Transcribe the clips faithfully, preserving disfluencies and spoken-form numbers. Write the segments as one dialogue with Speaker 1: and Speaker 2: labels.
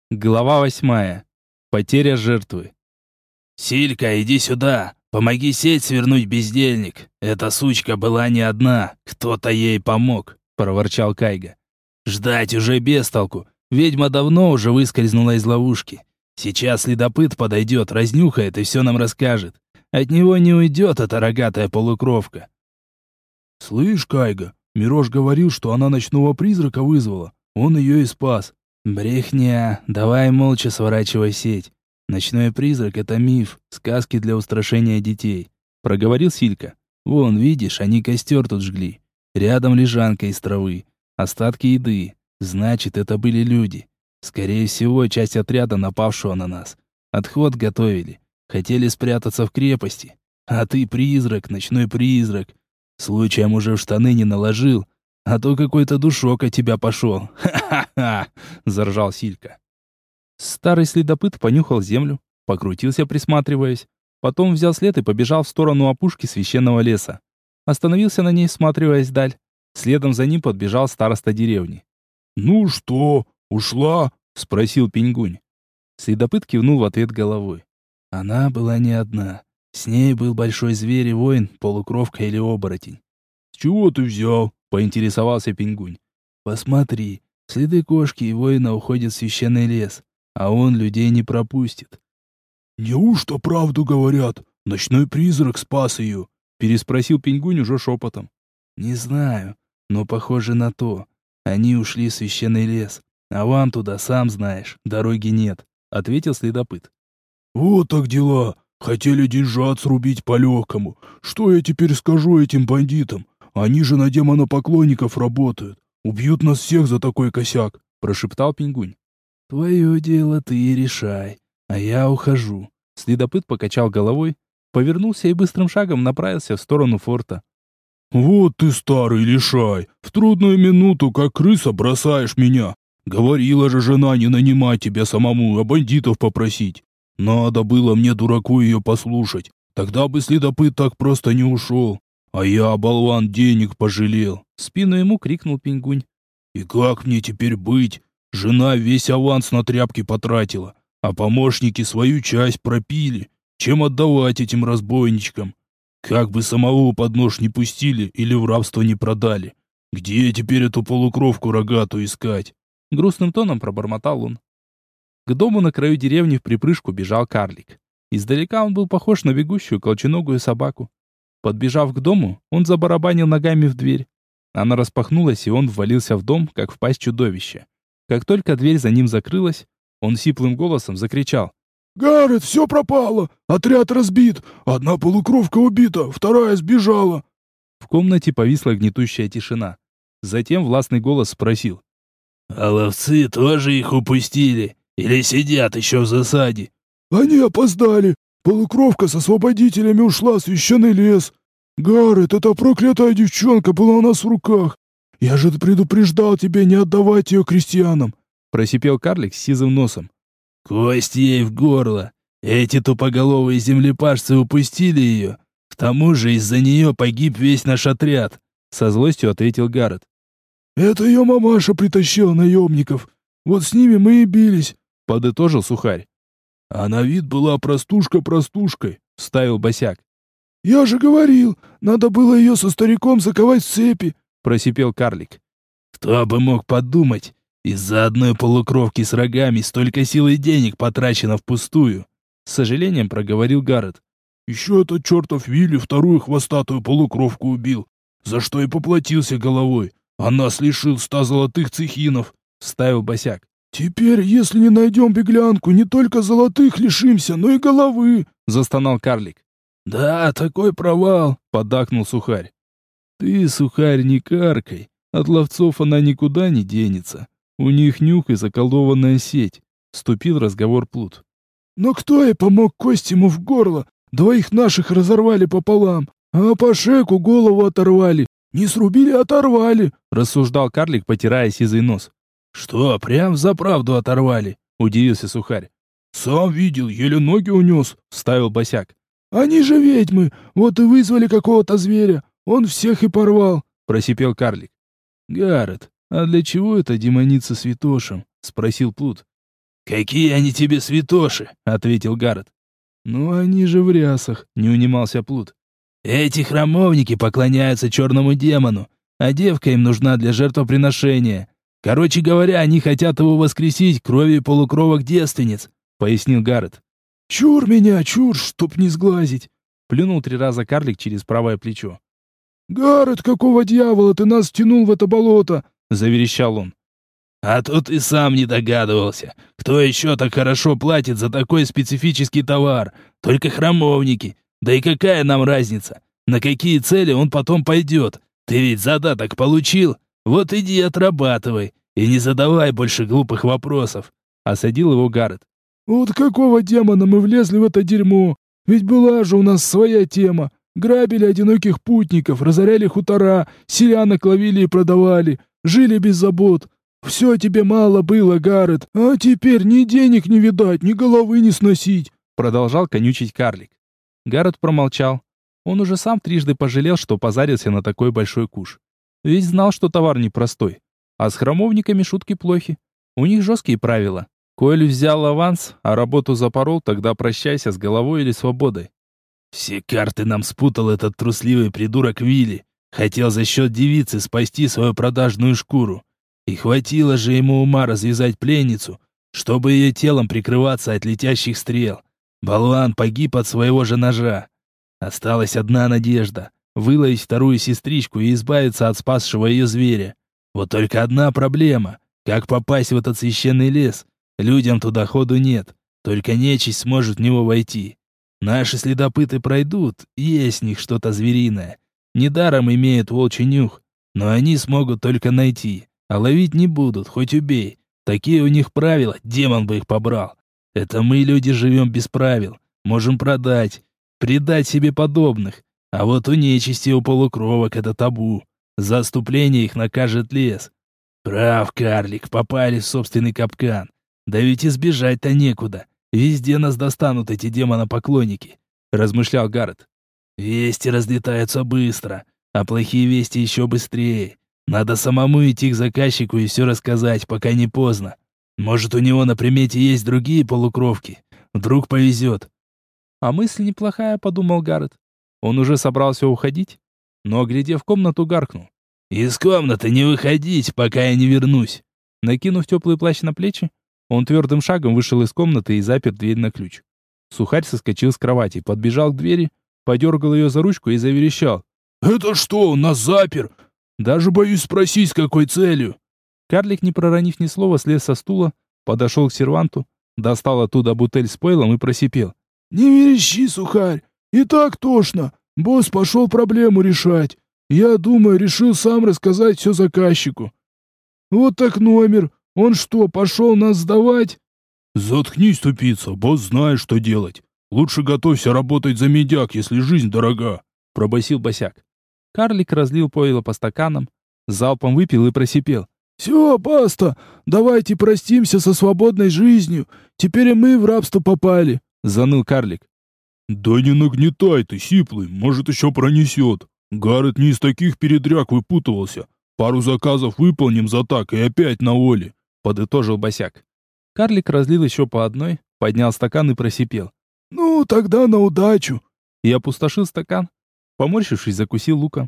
Speaker 1: Глава восьмая. Потеря жертвы.
Speaker 2: «Силька, иди сюда! Помоги сеть свернуть, бездельник! Эта сучка была не одна, кто-то ей помог!» — проворчал Кайга. «Ждать уже без толку, ведьма давно уже выскользнула из ловушки. Сейчас следопыт подойдет, разнюхает и все нам расскажет. От него не уйдет эта рогатая полукровка».
Speaker 3: «Слышь, Кайга, Мирош говорил, что она ночного призрака вызвала. Он ее и спас».
Speaker 1: «Брехня, давай молча сворачивай сеть. Ночной призрак — это миф, сказки для устрашения детей», — проговорил Силька. «Вон, видишь, они костер тут жгли. Рядом лежанка из травы, остатки еды. Значит, это были люди. Скорее всего, часть отряда, напавшего на нас. Отход готовили. Хотели спрятаться в крепости. А ты призрак, ночной призрак. Случаем уже в штаны не наложил, а то какой-то душок от тебя пошел. Ха-ха-ха!» — заржал Силька. Старый следопыт понюхал землю, покрутился, присматриваясь. Потом взял след и побежал в сторону опушки священного леса. Остановился на ней, всматриваясь вдаль. Следом за ним подбежал староста деревни.
Speaker 3: «Ну что, ушла?» — спросил Пеньгунь.
Speaker 1: Следопыт кивнул в ответ головой. Она была не одна. С ней был большой зверь и воин, полукровка или оборотень.
Speaker 3: «С чего ты взял?»
Speaker 1: — поинтересовался Пеньгунь. «Посмотри, следы кошки и воина уходят в священный лес, а он людей не пропустит».
Speaker 3: «Неужто правду говорят? Ночной призрак спас ее?» — переспросил Пеньгунь уже шепотом.
Speaker 1: «Не знаю, но похоже на то. Они ушли в священный лес, а вам туда, сам знаешь, дороги нет», — ответил следопыт.
Speaker 3: «Вот так дела. Хотели деньжат срубить по-легкому. Что я теперь скажу этим бандитам? Они же на демонопоклонников работают. Убьют нас всех за такой косяк», — прошептал Пеньгунь.
Speaker 1: «Твое дело ты и решай, а я ухожу». Следопыт покачал головой, повернулся и быстрым шагом направился в сторону форта.
Speaker 3: «Вот ты, старый лишай, в трудную минуту, как крыса, бросаешь меня. Говорила же жена не нанимать тебя самому, а бандитов попросить. Надо было мне, дураку, ее послушать. Тогда бы следопыт так просто не ушел. А я, болван, денег пожалел».
Speaker 1: В спину ему крикнул Пеньгунь.
Speaker 3: «И как мне теперь быть? Жена весь аванс на тряпки потратила, а помощники свою часть пропили. Чем отдавать этим разбойничкам? Как бы самого под нож не пустили или в рабство не продали. Где теперь эту полукровку рогатую искать?»
Speaker 1: Грустным тоном пробормотал он. К дому на краю деревни в припрыжку бежал карлик. Издалека он был похож на бегущую колченогую собаку. Подбежав к дому, он забарабанил ногами в дверь. Она распахнулась, и он ввалился в дом, как в пасть чудовища. Как только дверь за ним закрылась, он сиплым голосом закричал.
Speaker 3: «Гаррет, все пропало! Отряд разбит! Одна полукровка убита, вторая сбежала!»
Speaker 1: В комнате повисла гнетущая тишина. Затем властный голос спросил.
Speaker 2: «А ловцы тоже их упустили? Или сидят еще в засаде?»
Speaker 3: «Они опоздали! Полукровка с освободителями ушла в священный лес! Гаррет, эта проклятая девчонка была у нас в руках! Я же предупреждал тебя не отдавать ее крестьянам!»
Speaker 1: Просипел карлик с сизым носом.
Speaker 2: «Кость ей в горло! Эти тупоголовые землепашцы упустили ее! К тому же из-за нее погиб весь наш отряд!»
Speaker 1: Со злостью ответил Гаррет.
Speaker 3: «Это ее мамаша притащила наемников! Вот с ними мы и бились!»
Speaker 1: Подытожил Сухарь.
Speaker 3: «А на вид была простушка простушкой!» —
Speaker 1: Вставил Босяк.
Speaker 3: «Я же говорил, надо было ее со стариком заковать в цепи!» —
Speaker 1: просипел карлик.
Speaker 2: «Кто бы мог подумать, из-за одной полукровки с рогами столько сил и денег потрачено впустую!»
Speaker 1: С сожалением проговорил Гаррет.
Speaker 3: «Еще этот чертов Вилли вторую хвостатую полукровку убил, за что и поплатился головой, а нас лишил ста золотых цехинов!» —
Speaker 1: вставил Босяк.
Speaker 3: «Теперь, если не найдем беглянку, не только золотых лишимся, но и головы!»
Speaker 1: — застонал карлик.
Speaker 2: «Да, такой провал!»
Speaker 1: — поддакнул Сухарь. «Ты, Сухарь, не каркай. От ловцов она никуда не денется. У них нюх и заколдованная сеть», — вступил в разговор Плут.
Speaker 3: «Но кто и помог кость ему в горло? Двоих наших разорвали пополам, а по шеку голову оторвали. Не срубили, оторвали»,
Speaker 1: — рассуждал карлик, потирая сизый нос.
Speaker 2: «Что, прям за правду оторвали?»
Speaker 1: — удивился Сухарь.
Speaker 3: «Сам видел, еле ноги унес»,
Speaker 1: — вставил Босяк.
Speaker 3: «Они же ведьмы, вот и вызвали какого-то зверя. Он всех и порвал»,
Speaker 1: — просипел карлик. «Гаррет, а для чего это демоница святошем?» — спросил Плут.
Speaker 2: «Какие они тебе святоши?» — ответил Гаррет.
Speaker 1: «Ну они же в рясах», — не унимался Плут.
Speaker 2: «Эти храмовники поклоняются черному демону, а девка им нужна для жертвоприношения. Короче говоря, они хотят его воскресить кровью полукровок девственниц», — пояснил Гаррет.
Speaker 1: «Чур меня, чур, чтоб не сглазить!» Плюнул три раза карлик через правое плечо. «Гаррет, какого дьявола ты нас втянул в это болото?» — заверещал он.
Speaker 2: «А тут и сам не догадывался. Кто еще так хорошо платит за такой специфический товар? Только храмовники. Да и какая нам разница? На какие цели он потом пойдет? Ты ведь задаток получил? Вот иди отрабатывай. И не задавай больше глупых вопросов», — осадил его Гаррет.
Speaker 1: «Вот какого демона мы влезли в это дерьмо? Ведь была же у нас своя тема. Грабили одиноких путников, разоряли хутора, селянок ловили и продавали, жили без забот. Все тебе мало было, Гаррет, а теперь ни денег не видать, ни головы не сносить», — продолжал конючить карлик. Гаррет промолчал. Он уже сам трижды пожалел, что позарился на такой большой куш. Ведь знал, что товар непростой. А с храмовниками шутки плохи. У них жесткие правила. Коль взял аванс, а работу запорол, тогда прощайся с головой или свободой.
Speaker 2: «Все карты нам спутал этот трусливый придурок Вилли. Хотел за счет девицы спасти свою продажную шкуру. И хватило же ему ума развязать пленницу, чтобы ее телом прикрываться от летящих стрел. Болван погиб от своего же ножа. Осталась одна надежда — выловить вторую сестричку и избавиться от спасшего ее зверя. Вот только одна проблема — как попасть в этот священный лес? Людям туда ходу нет, только нечисть сможет в него войти. Наши следопыты пройдут, есть в них что-то звериное. Недаром имеют волчий нюх, но они смогут только найти, а ловить не будут, хоть убей. Такие у них правила, демон бы их побрал. Это мы, люди, живем без правил, можем продать, предать себе подобных. А вот у нечисти, у полукровок это табу. За отступление их накажет лес. Прав, карлик, попали в собственный капкан. Да ведь избежать-то некуда. Везде нас достанут эти демонопоклонники, размышлял Гаррет. Вести разлетаются быстро, а плохие вести еще быстрее. Надо самому идти к заказчику и все рассказать, пока не поздно. Может, у него на примете есть другие полукровки. Вдруг повезет. А мысль неплохая, подумал Гаррет. Он уже собрался уходить, но, оглядев комнату, гаркнул. «Из комнаты не выходить, пока я не вернусь». Накинув теплый плащ на плечи, он твердым шагом вышел из комнаты и запер дверь на ключ. Сухарь соскочил с кровати, подбежал к двери, подергал ее за ручку и заверещал.
Speaker 3: «Это что, он нас запер? Даже боюсь спросить, с какой целью».
Speaker 1: Карлик, не проронив ни слова, слез со стула, подошел к серванту, достал оттуда бутыль с пойлом и просипел.
Speaker 3: «Не верещи, Сухарь, и так тошно. Босс пошел проблему решать. Я думаю, решил сам рассказать все заказчику. Вот так номер. Он что, пошел нас сдавать?»
Speaker 2: «Заткнись, тупица, босс знает, что делать. Лучше готовься работать за медяк, если жизнь дорога», — пробасил босяк.
Speaker 1: Карлик разлил пойло по стаканам, залпом выпил и просипел.
Speaker 3: «Все, баста, давайте простимся со свободной жизнью. Теперь и мы в рабство попали», — заныл карлик.
Speaker 2: «Да не нагнетай ты, сиплый, может еще пронесет. Гаррет не из таких передряг выпутывался. Пару заказов выполним за так и опять на воле», — подытожил босяк.
Speaker 1: Карлик разлил еще по одной, поднял стакан и просипел.
Speaker 3: «Ну, тогда на удачу».
Speaker 1: И опустошил стакан, поморщившись, закусил луком.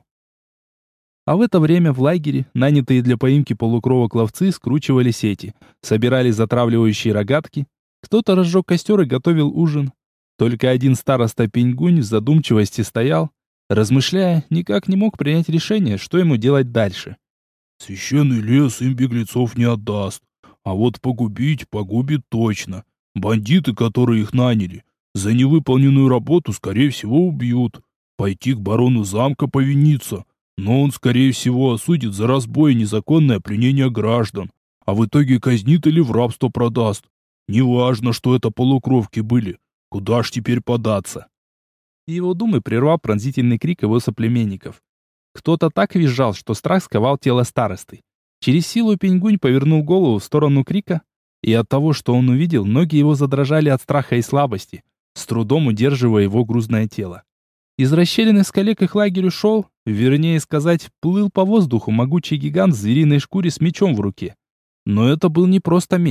Speaker 1: А в это время в лагере, нанятые для поимки полукровок ловцы, скручивали сети, собирали затравливающие рогатки. Кто-то разжег костер и готовил ужин. Только один староста Пеньгунь в задумчивости стоял, размышляя, никак не мог принять решение, что ему делать дальше.
Speaker 2: «Священный лес им беглецов не отдаст, а вот погубить погубит точно. Бандиты, которые их наняли, за невыполненную работу, скорее всего, убьют. Пойти к барону замка повиниться, но он, скорее всего, осудит за разбой и незаконное пленение граждан, а в итоге казнит или в рабство продаст. Неважно, что это полукровки были, куда ж теперь податься?»
Speaker 1: Его думы прервал пронзительный крик его соплеменников. Кто-то так визжал, что страх сковал тело старосты. Через силу Пеньгунь повернул голову в сторону крика, и от того, что он увидел, ноги его задрожали от страха и слабости, с трудом удерживая его грузное тело. Из расщелины в скале к их лагерю шел, вернее сказать, плыл по воздуху могучий гигант в звериной шкуре с мечом в руке. Но это был не просто меч,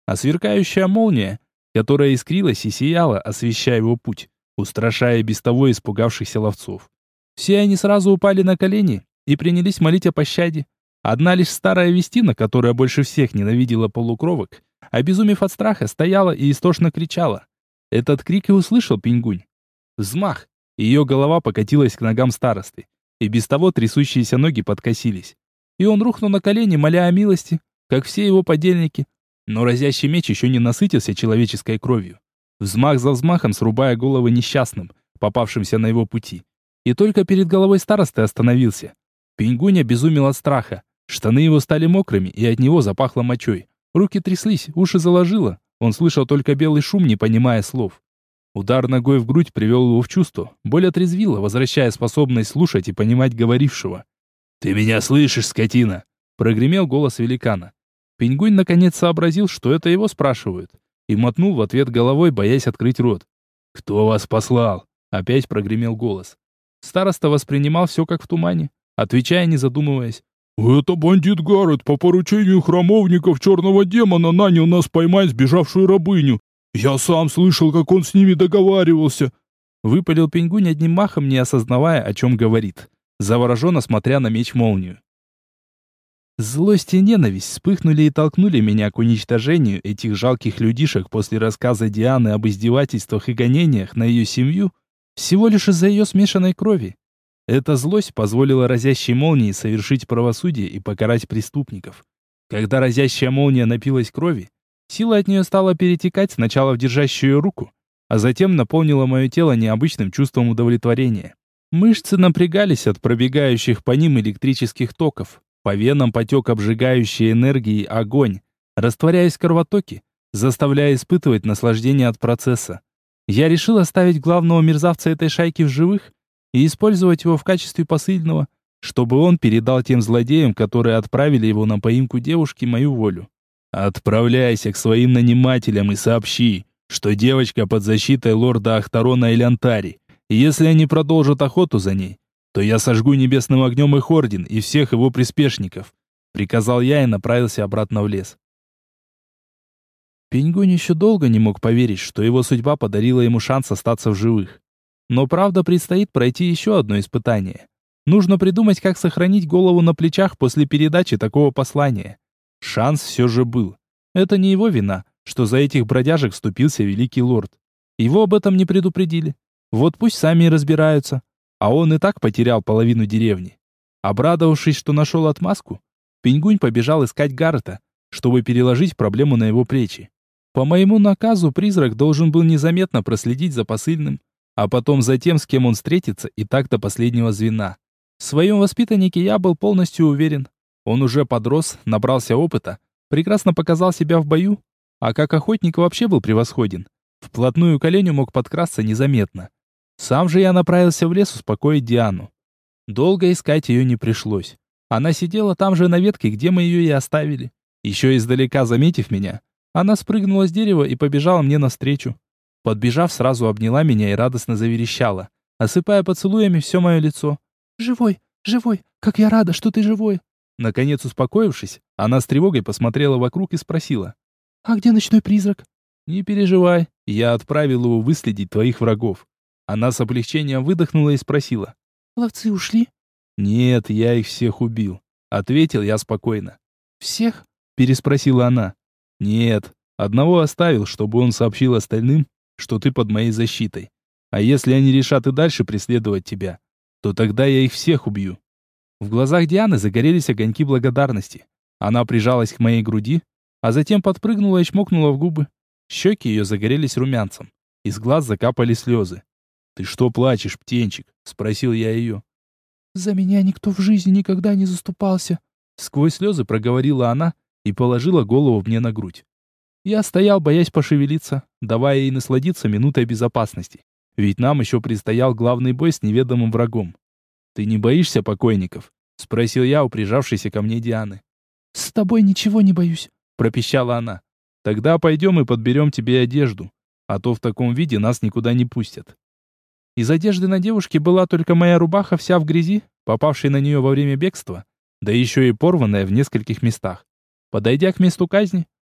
Speaker 1: а сверкающая молния, которая искрилась и сияла, освещая его путь, устрашая без того испугавшихся ловцов. Все они сразу упали на колени и принялись молить о пощаде. Одна лишь старая Вестина, которая больше всех ненавидела полукровок, обезумев от страха, стояла и истошно кричала. Этот крик и услышал Пиньгунь. Взмах! Ее голова покатилась к ногам старосты, и без того трясущиеся ноги подкосились. И он рухнул на колени, моля о милости, как все его подельники. Но разящий меч еще не насытился человеческой кровью. Взмах за взмахом, срубая головы несчастным, попавшимся на его пути. И только перед головой старосты остановился. Пиньгунь обезумел от страха. Штаны его стали мокрыми, и от него запахло мочой. Руки тряслись, уши заложило. Он слышал только белый шум, не понимая слов. Удар ногой в грудь привел его в чувство. Боль отрезвила, возвращая способность слушать и понимать говорившего. «Ты меня слышишь, скотина?» Прогремел голос великана. Пиньгунь наконец сообразил, что это его спрашивают, и мотнул в ответ головой, боясь открыть рот. «Кто вас послал?» Опять прогремел голос. Староста воспринимал все как в тумане, отвечая, не задумываясь.
Speaker 3: «Это бандит Гаррет по поручению храмовников черного демона нанял нас поймать сбежавшую рабыню. Я сам слышал, как он с ними договаривался».
Speaker 1: Выпалил Пиньгунь одним махом, не осознавая, о чем говорит, завороженно смотря на меч-молнию. Злость и ненависть вспыхнули и толкнули меня к уничтожению этих жалких людишек после рассказа Дианы об издевательствах и гонениях на ее семью, всего лишь из-за ее смешанной крови. Эта злость позволила разящей молнии совершить правосудие и покарать преступников. Когда разящая молния напилась крови, сила от нее стала перетекать сначала в держащую руку, а затем наполнила мое тело необычным чувством удовлетворения. Мышцы напрягались от пробегающих по ним электрических токов. По венам потек обжигающий энергией огонь, растворяясь в кровотоке, заставляя испытывать наслаждение от процесса. Я решил оставить главного мерзавца этой шайки в живых и использовать его в качестве посыльного, чтобы он передал тем злодеям, которые отправили его на поимку девушки, мою волю. «Отправляйся к своим нанимателям и сообщи, что девочка под защитой лорда Ахтарона Элянтари, и если они продолжат охоту за ней, то я сожгу небесным огнем их орден и всех его приспешников», — приказал я и направился обратно в лес. Пиньгунь еще долго не мог поверить, что его судьба подарила ему шанс остаться в живых. Но правда, предстоит пройти еще одно испытание. Нужно придумать, как сохранить голову на плечах после передачи такого послания. Шанс все же был. Это не его вина, что за этих бродяжек вступился великий лорд. Его об этом не предупредили. Вот пусть сами и разбираются. А он и так потерял половину деревни. Обрадовавшись, что нашел отмазку, Пиньгунь побежал искать Гаррета, чтобы переложить проблему на его плечи. По моему наказу призрак должен был незаметно проследить за посыльным, а потом за тем, с кем он встретится, и так до последнего звена. В своем воспитаннике я был полностью уверен. Он уже подрос, набрался опыта, прекрасно показал себя в бою, а как охотник вообще был превосходен. Вплотную к оленю мог подкрасться незаметно. Сам же я направился в лес успокоить Диану. Долго искать ее не пришлось. Она сидела там же на ветке, где мы ее и оставили. Еще издалека заметив меня, она спрыгнула с дерева и побежала мне навстречу. Подбежав, сразу обняла меня и радостно заверещала, осыпая поцелуями все мое лицо. «Живой, живой, как я рада, что ты живой!» Наконец успокоившись, она с тревогой посмотрела вокруг и спросила: «А где ночной призрак?» «Не переживай, я отправил его выследить твоих врагов». Она с облегчением выдохнула и спросила: «Ловцы ушли?» «Нет, я их всех убил», — ответил я спокойно. «Всех?» — переспросила она. «Нет, одного оставил, чтобы он сообщил остальным, что ты под моей защитой. А если они решат и дальше преследовать тебя, то тогда я их всех убью». В глазах Дианы загорелись огоньки благодарности. Она прижалась к моей груди, а затем подпрыгнула и чмокнула в губы. Щеки ее загорелись румянцем. Из глаз закапали слезы. «Ты что плачешь, птенчик?» — спросил я ее. «За меня никто в жизни никогда не заступался», — сквозь слезы проговорила она и положила голову мне на грудь. Я стоял, боясь пошевелиться, давая ей насладиться минутой безопасности. Ведь нам еще предстоял главный бой с неведомым врагом. «Ты не боишься покойников?» — спросил я у прижавшейся ко мне Дианы. «С тобой ничего не боюсь», — пропищала она. «Тогда пойдем и подберем тебе одежду, а то в таком виде нас никуда не пустят». Из одежды на девушке была только моя рубаха вся в грязи, попавшей на нее во время бегства, да еще и порванная в нескольких местах. Подойдя к месту казни,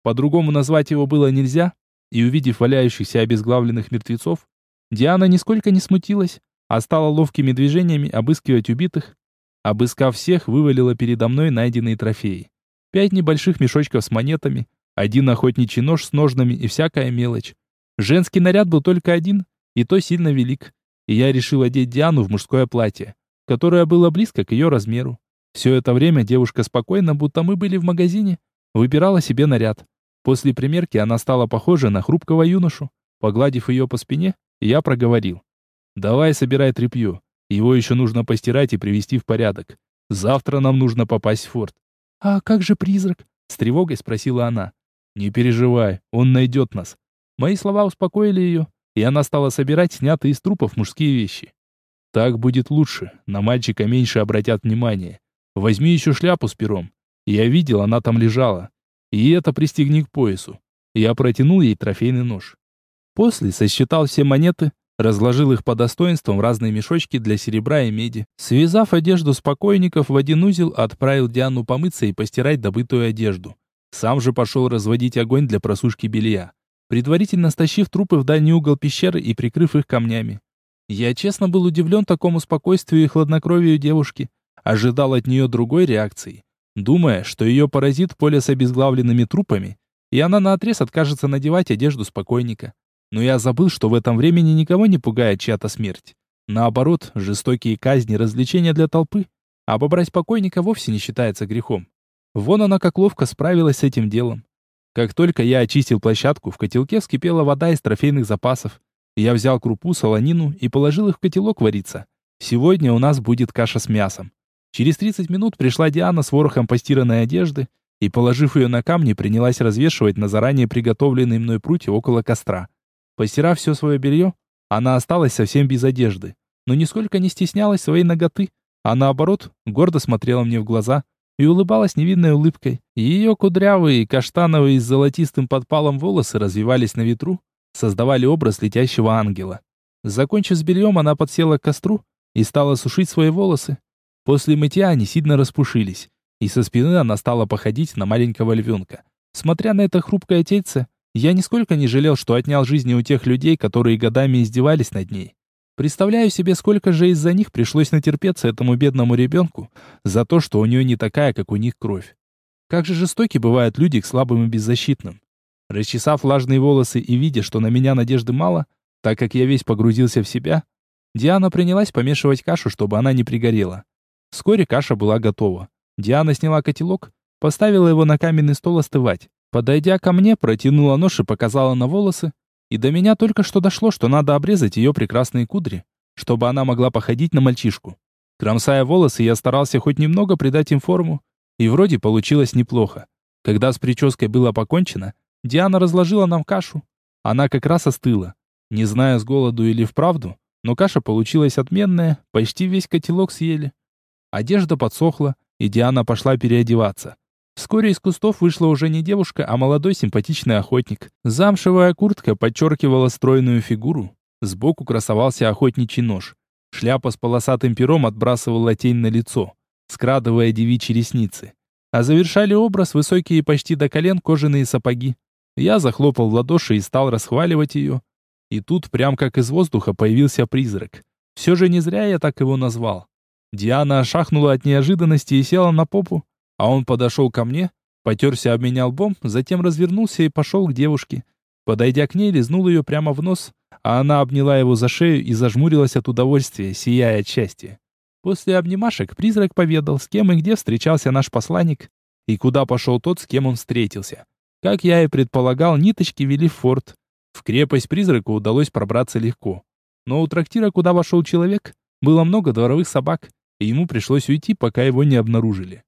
Speaker 1: по-другому назвать его было нельзя, и увидев валяющихся обезглавленных мертвецов, Диана нисколько не смутилась, а стала ловкими движениями обыскивать убитых. Обыскав всех, вывалила передо мной найденные трофеи. Пять небольших мешочков с монетами, один охотничий нож с ножнами и всякая мелочь. Женский наряд был только один, и то сильно велик, и я решил одеть Диану в мужское платье, которое было близко к ее размеру. Все это время девушка спокойно, будто мы были в магазине, выбирала себе наряд. После примерки она стала похожа на хрупкого юношу. Погладив ее по спине, я проговорил: «Давай собирай тряпье. Его еще нужно постирать и привести в порядок. Завтра нам нужно попасть в форт». «А как же призрак?» — с тревогой спросила она. «Не переживай, он найдет нас». Мои слова успокоили ее, и она стала собирать снятые из трупов мужские вещи. «Так будет лучше, на мальчика меньше обратят внимание. Возьми еще шляпу с пером. Я видел, она там лежала. И это пристегни к поясу». Я протянул ей трофейный нож. После сосчитал все монеты, разложил их по достоинствам в разные мешочки для серебра и меди. Связав одежду с покойников в один узел, отправил Диану помыться и постирать добытую одежду. Сам же пошел разводить огонь для просушки белья, предварительно стащив трупы в дальний угол пещеры и прикрыв их камнями. Я честно был удивлен такому спокойствию и хладнокровию девушки, ожидал от нее другой реакции, думая, что ее поразит поле с обезглавленными трупами, и она наотрез откажется надевать одежду с покойника. Но я забыл, что в этом времени никого не пугает чья-то смерть. Наоборот, жестокие казни, развлечения для толпы. А обобрать покойника вовсе не считается грехом. Вон она как ловко справилась с этим делом. Как только я очистил площадку, в котелке вскипела вода из трофейных запасов. Я взял крупу, солонину и положил их в котелок вариться. Сегодня у нас будет каша с мясом. Через тридцать минут пришла Диана с ворохом постиранной одежды и, положив ее на камни, принялась развешивать на заранее приготовленные мной прутья около костра. Постирав все свое белье, она осталась совсем без одежды, но нисколько не стеснялась своей наготы, а наоборот, гордо смотрела мне в глаза и улыбалась невинной улыбкой. Ее кудрявые, каштановые с золотистым подпалом волосы развивались на ветру, создавали образ летящего ангела. Закончив с бельем, она подсела к костру и стала сушить свои волосы. После мытья они сильно распушились, и со спины она стала походить на маленького львенка. Смотря на это хрупкое тельце, я нисколько не жалел, что отнял жизни у тех людей, которые годами издевались над ней. Представляю себе, сколько же из-за них пришлось натерпеться этому бедному ребенку за то, что у нее не такая, как у них, кровь. Как же жестоки бывают люди к слабым и беззащитным. Расчесав влажные волосы и видя, что на меня надежды мало, так как я весь погрузился в себя, Диана принялась помешивать кашу, чтобы она не пригорела. Вскоре каша была готова. Диана сняла котелок, поставила его на каменный стол остывать. Подойдя ко мне, протянула нож и показала на волосы, и до меня только что дошло, что надо обрезать ее прекрасные кудри, чтобы она могла походить на мальчишку. Кромсая волосы, я старался хоть немного придать им форму, и вроде получилось неплохо. Когда с прической было покончено, Диана разложила нам кашу. Она как раз остыла. Не знаю, с голоду или вправду, но каша получилась отменная, почти весь котелок съели. Одежда подсохла, и Диана пошла переодеваться. Вскоре из кустов вышла уже не девушка, а молодой симпатичный охотник. Замшевая куртка подчеркивала стройную фигуру. Сбоку красовался охотничий нож. Шляпа с полосатым пером отбрасывала тень на лицо, скрадывая девичьи ресницы. А завершали образ высокие почти до колен кожаные сапоги. Я захлопал в ладоши и стал расхваливать ее. И тут, прям как из воздуха, появился призрак. Все же не зря я так его назвал. Диана ошахнула от неожиданности и села на попу, а он подошел ко мне, потерся об меня лбом, затем развернулся и пошел к девушке. Подойдя к ней, лизнул ее прямо в нос, а она обняла его за шею и зажмурилась от удовольствия, сияя от счастья. После обнимашек призрак поведал, с кем и где встречался наш посланник, и куда пошел тот, с кем он встретился. Как я и предполагал, ниточки вели в форт. В крепость призраку удалось пробраться легко. Но у трактира, куда вошел человек, было много дворовых собак, и ему пришлось уйти, пока его не обнаружили.